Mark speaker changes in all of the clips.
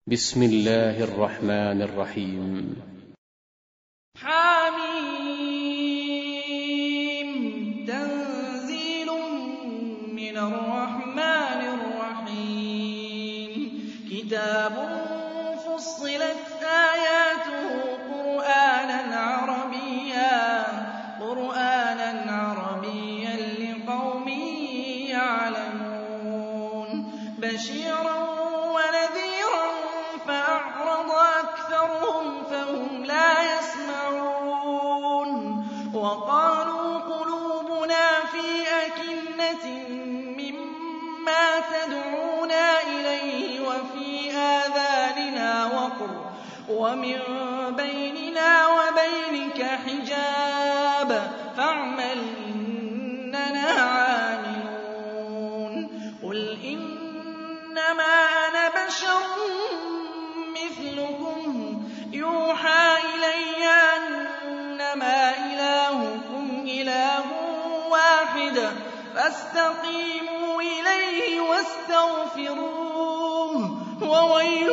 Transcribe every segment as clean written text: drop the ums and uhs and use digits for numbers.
Speaker 1: بسم الله الرحمن الرحيم.
Speaker 2: حميم تنزيل من الرحمن الرحيم كتاب فصلت آياته قرآنا عربيا لقوم يعلمون بشيرا ونذيرا فأعرض أكثرهم فهم لا يسمعون وقالوا قلوبنا في أكنة مما تدعونا إليه وفي آذاننا وقر ومن بيننا وبينك حجاب فاعمل إننا عاملون قل إنما أنا بشر مثلكم يوحى إلي أنما إلهكم إله واحد فاستقيموا إليه واستغفروه وويل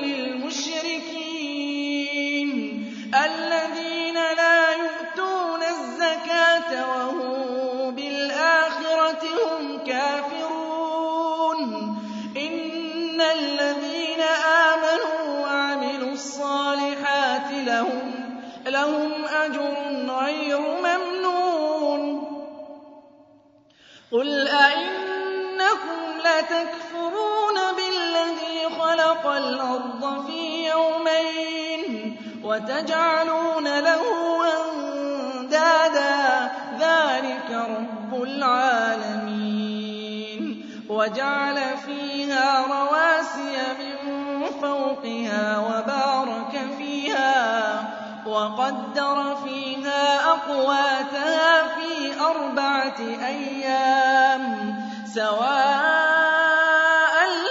Speaker 2: للمشركين الذين لا يؤتون الزكاة وهم بالآخرة هم كافرون إن الذين آمنوا وعملوا الصالحات لهم أجر غير ممنون قل أئنكم لتكفرون بالذي خلق الأرض في يومين وتجعلون له أندادا ذلك رب العالمين وجعل فيها رواسي من فوقها وبارك فيها وقدر فيها أقواتها في 4 أيام سواء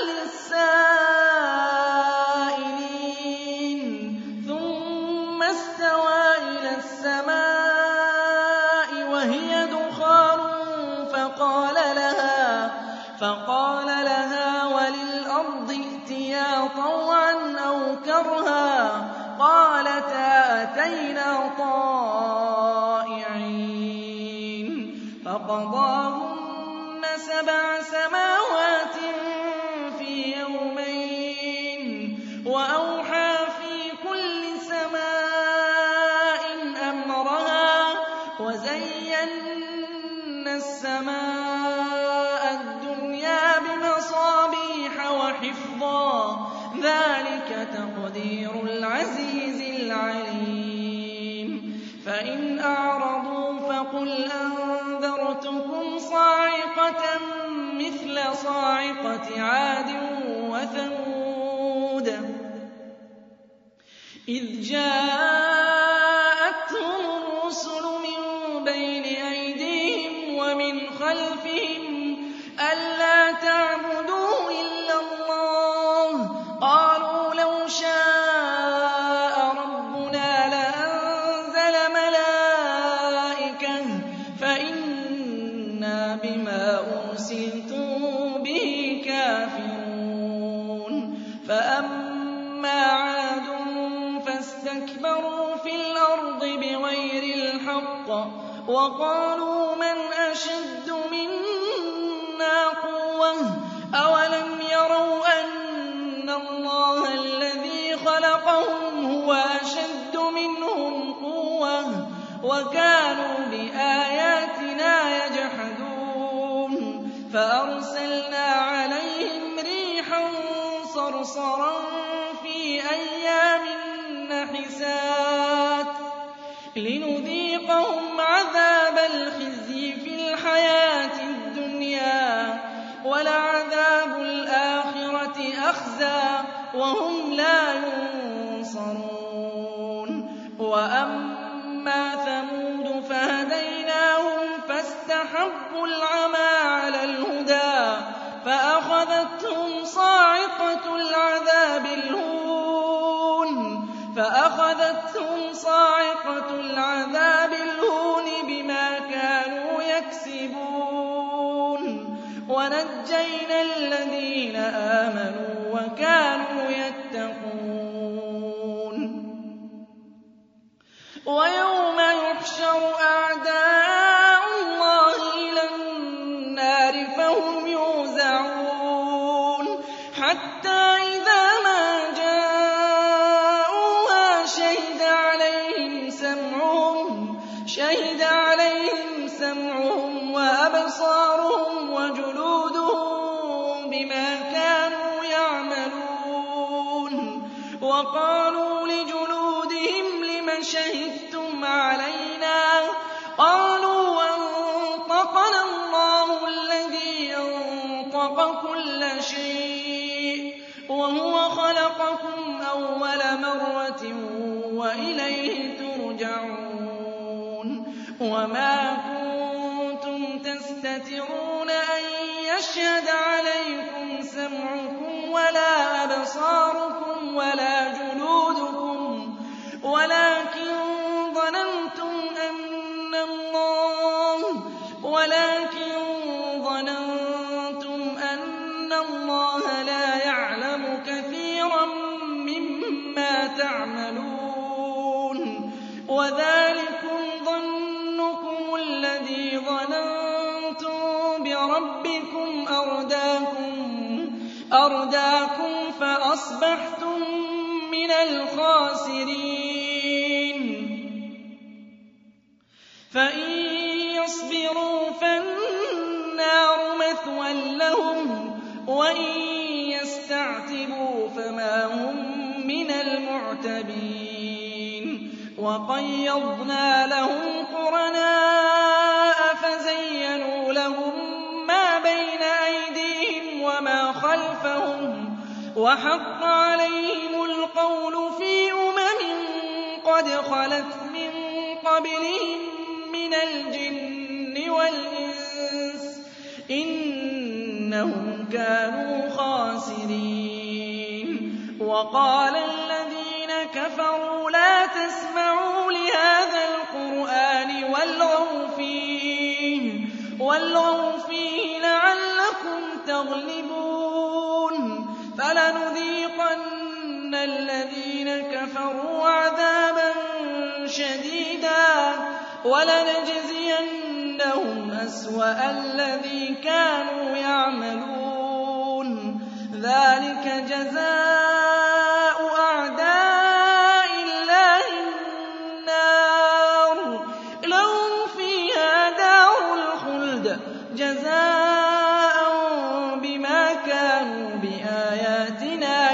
Speaker 2: للسائلين ثم استوى إلى السماء وهي دخان فقال لها وللأرض ائتيا طوعا أو كرها قالتا أتينا طائعين فقضاهن 7 سماوات في يومين وأوحى في كل سماء أمرها وزينا السماء الدنيا بمصابيح وحفظا ذلك تقدير العزيز العليم فإن أعرضوا فقل أنذرتكم صاعقة مثل صاعقة عاد وثمود إذ جاءتهم الرسل من بين أيديهم ومن خلفهم ألا تعبدوا إلا الله قالوا لو شاء ربنا لأنزل ملائكة فإنا بما أرسلتم به كافرون فأما عاد فاستكبروا في الأرض بغير الحق وقالوا من أشد منا قوة أولم يروا أن الله الذي خلقهم هو أشد منهم قوة وكانوا بآياتنا يجحدون فأرسلنا عليهم ريحا صرصرا في أيام نحسات لنذيقهم عذاب الخزي في الحياة الدنيا ولعذاب الآخرة أخزى وهم لا ينصرون وأما ثمود فهديناهم فاستحبوا العمى على الهدى فأخذتهم صاعقة العذاب الهون بما كانوا يكسبون ونجينا الذين آمنوا وكانوا يتقون يتقون ويوم يحشر أعداء الله إلى النار فهم يوزعون حتى إذا ما جاءوها شهد عليهم سمعهم وأبصارهم وجلودهم بما كانوا يعملون وقالوا لجلودهم لم شهدتم علينا قالوا أنطقنا الله الذي أنطق كل شيء وهو خلقكم أول مرة وإليه ترجعون وما كنتم تستترون أن يشهد عليكم سمعكم ولا أبصاركم ولا جلودكم ولكن ظننتم أن الله لا يعلم كثيرا مما تعملون وذلكم ظنكم الذي ظننتم بربكم أرداكم فأصبحتم من الخاسرين فإن يصبروا فالنار مثوى لهم وإن يستعتبوا فما هم من المعتبين وقيضنا لهم قرناء فزينوا لهم ما بين أيديهم وما خلفهم وحق عليهم القول في قد خلت من قبلهم من الجن والإنس إنهم كانوا خاسرين وقال الذين كفروا لا تسمعوا لهذا القرآن والغوا فيه لعلكم تغلبون فلنذيقن الذين كفروا عذابا شديدا ولنجزينهم أسوأ الذي كانوا يعملون ذلك جزاء أعداء الله النار لهم فيها دار الخلد جزاء بما كانوا بآياتنا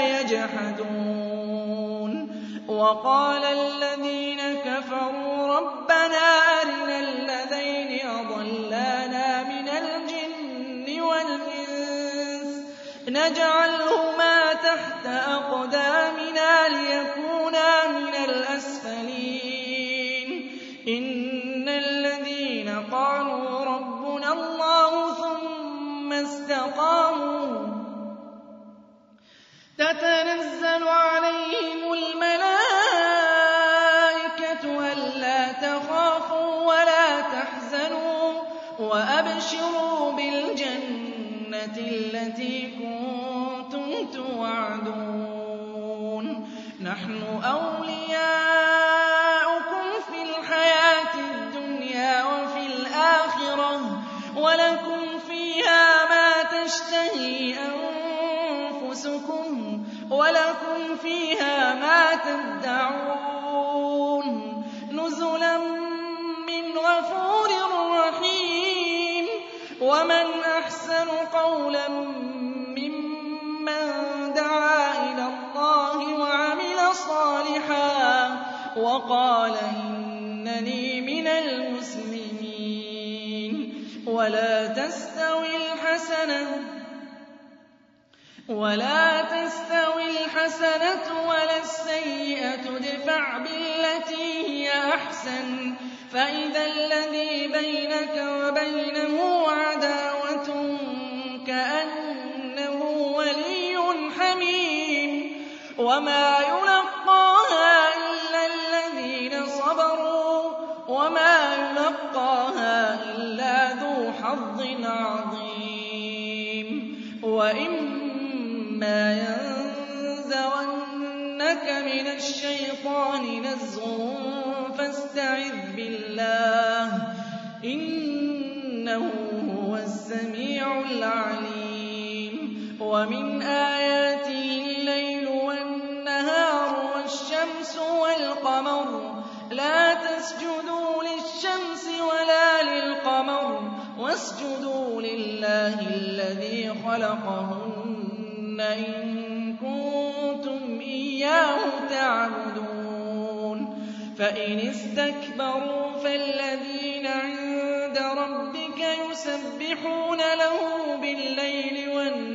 Speaker 2: يجحدون وقال الذين كفروا ربنا أرنا الذين أضلانا من الجن والإنس نجعلهما تحت أقدامنا ليكونا من الأسفلين إن الذين قالوا ربنا الله ثم استقاموا تتنزل عليهم الملائكة ألا تخافوا ولا تحزنوا وأبشروا بالجنة التي كنتم توعدون نحن أولياؤكم في الحياة الدنيا وفي الآخرة ولكم فيها ما تشتهي أنفسكم ولكم فيها ما تدعون نزلا من غفور رحيم ومن أحسن قولا ممن دعا إلى الله وعمل صالحا وقال إنني من المسلمين ولا تستوي الحسنة ولا السيئة ادفع بالتي هي أحسن فإذا الذي بينك وبينه عداوة كأنه ولي حميم وما يلقاها إلا الذين صبروا وما يلقاها إلا ذو حظ عظيم وإما ينزغنك لك من الشيطان نزغ فاستعذ بالله إنه هو السميع العليم ومن آياته الليل والنهار والشمس والقمر لا تسجدوا للشمس ولا للقمر واسجدوا لله الذي خلقهن إن كنتم إياه تعبدون فإن استكبروا فالذين عند ربك يسبحون له بالليل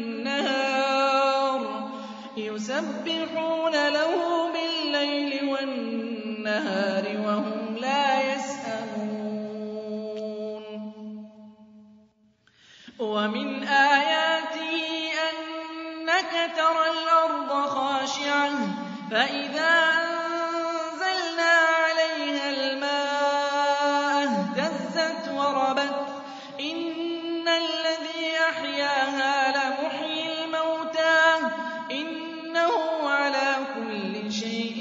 Speaker 2: والنهار وهم لا يسأمون ومن آياته أنك ترى الأرض خاشعة فإذا أنزلنا عليها الماء اهتزت وربت إن الذي أحياها لمحيي الموتى إنه على كل شيء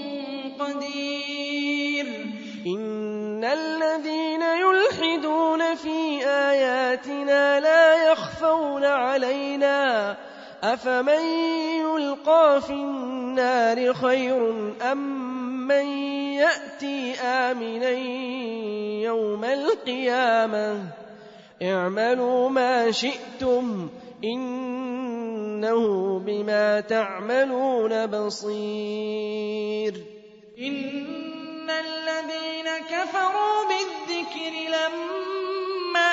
Speaker 2: قدير
Speaker 3: إن الذين يلحدون في آياتنا لا يخفون علينا أفمن يلقى في النار خير أم من يأتي آمنا يوم القيامة اعملوا ما شئتم إنه بما تعملون بصير
Speaker 2: إن الذين كفروا بالذكر لما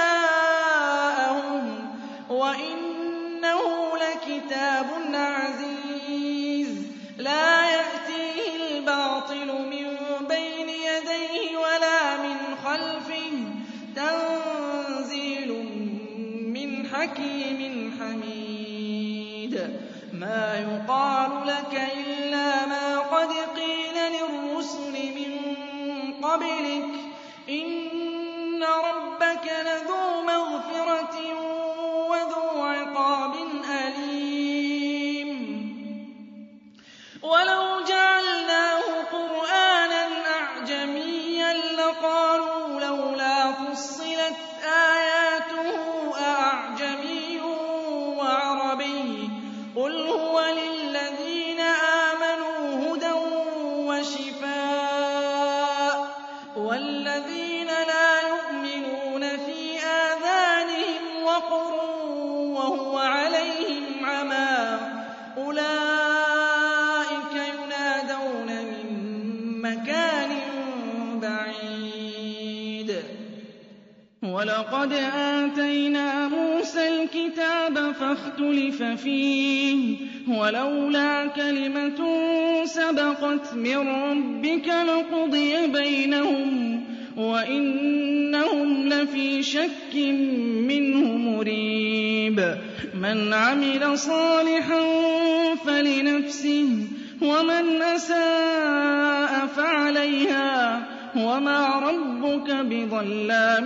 Speaker 2: جاءهم وإنه لكتاب عزيز لا يأتيه الباطل من بين يديه ولا من خلفه تنزيل من حكيم حميد ما يقال لك إلا ما قد قيل للرسل من قبلك إن ربك لذو مغفرة وذو عقاب أليم ولو جعلناه قرآنا أعجميا لقالوا لولا فصلت آياته أأعجمي وعربي قل هو للذين آمنوا هدى وشفاء والذين لا يؤمنون في آذانهم وقر وهو عليهم عمى أولئك ينادون من مكان بعيد ولقد آتينا موسى الكتاب فاختلف فيه ولولا كلمة سبقت من ربك لقضي بينهم وإنهم لفي شك منه مريب من عمل صالحا فلنفسه ومن أساء فعليها وما ربك بظلام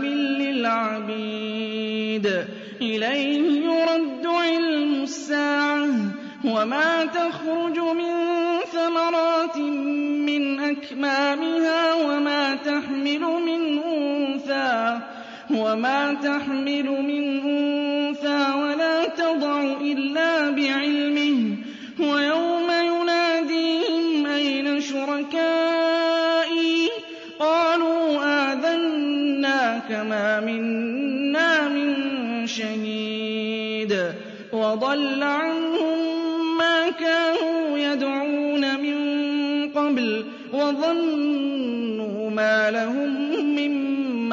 Speaker 2: للعبيد إليه يرد علم الساعة وما تخرج من ثمرات من أكمامها وما تحمل من أنثى ولا تضع إلا بعلمه ويوم يناديهم أين شركائي قالوا آذناك ما منا من شهيد وضل عنهم ما كانوا يدعون من قبل وظنوا ما لهم من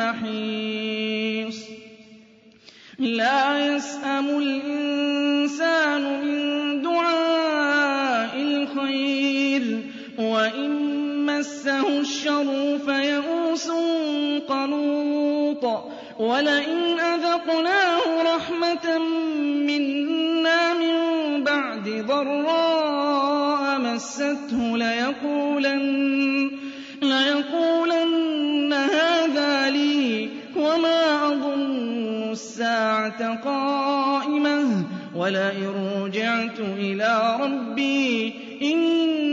Speaker 2: محيص لا يسأم الإنسان من دعاء الخير وإن مسه الشر فيئوس قنوط ولئن أذقناه رحمة منا من بعد ضراء مسته ليقولن هذا لي وما أظن الساعة قائمة ولئن رجعت إلى ربي إن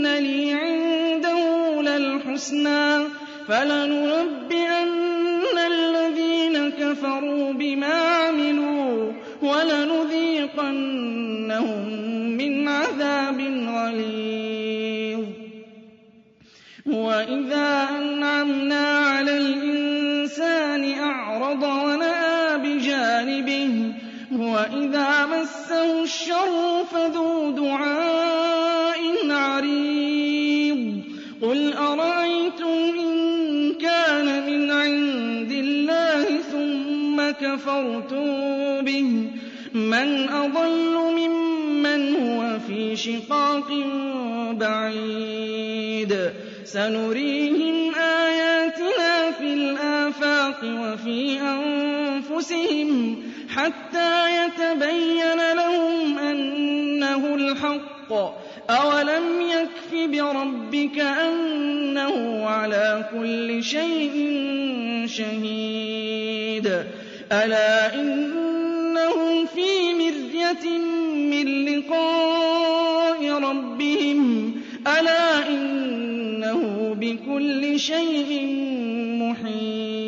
Speaker 2: الْحُسْنَىٰ فَلَنُنَبِّئَنَّ الَّذِينَ كَفَرُوا بِمَا عَمِلُوا وَلَنُذِيقَنَّهُم مِّنْ عَذَابٍ غَلِيظٍ وَإِذَا أَنْعَمْنَا عَلَى الْإِنسَانِ أَعْرَضَ وَنَأَىٰ بِجَانِبِهِ وَإِذَا مَسَّهُ الشَّرُّ فَذُو دُعَاءٍ عَرِيضٍ قُلْ أَرَأَيْتُمْ إِن كَانَ مِنْ عِندِ اللَّهِ ثُمَّ كَفَرْتُم بِهِ مَنْ أَضَلُّ مِمَّنْ هُوَ فِي شِقَاقٍ بَعِيدٍ سَنُرِيهِمْ آيَاتِنَا فِي الْآفَاقِ وَفِي أَنفُسِهِمْ حَتَّىٰ يَتَبَيَّنَ لَهُمْ أَنَّهُ الْحَقُّ أَوَلَمْ يَكْفِ بِرَبِّكَ أَنَّهُ عَلَىٰ كُلِّ شَيْءٍ شَهِيدٌ أَلَا إِنَّهُمْ فِي مِرْيَةٍ مِّن لِّقَاءِ رَبِّهِمْ أَلَا إِنَّهُ بِكُلِّ شَيْءٍ مُّحِيطٌ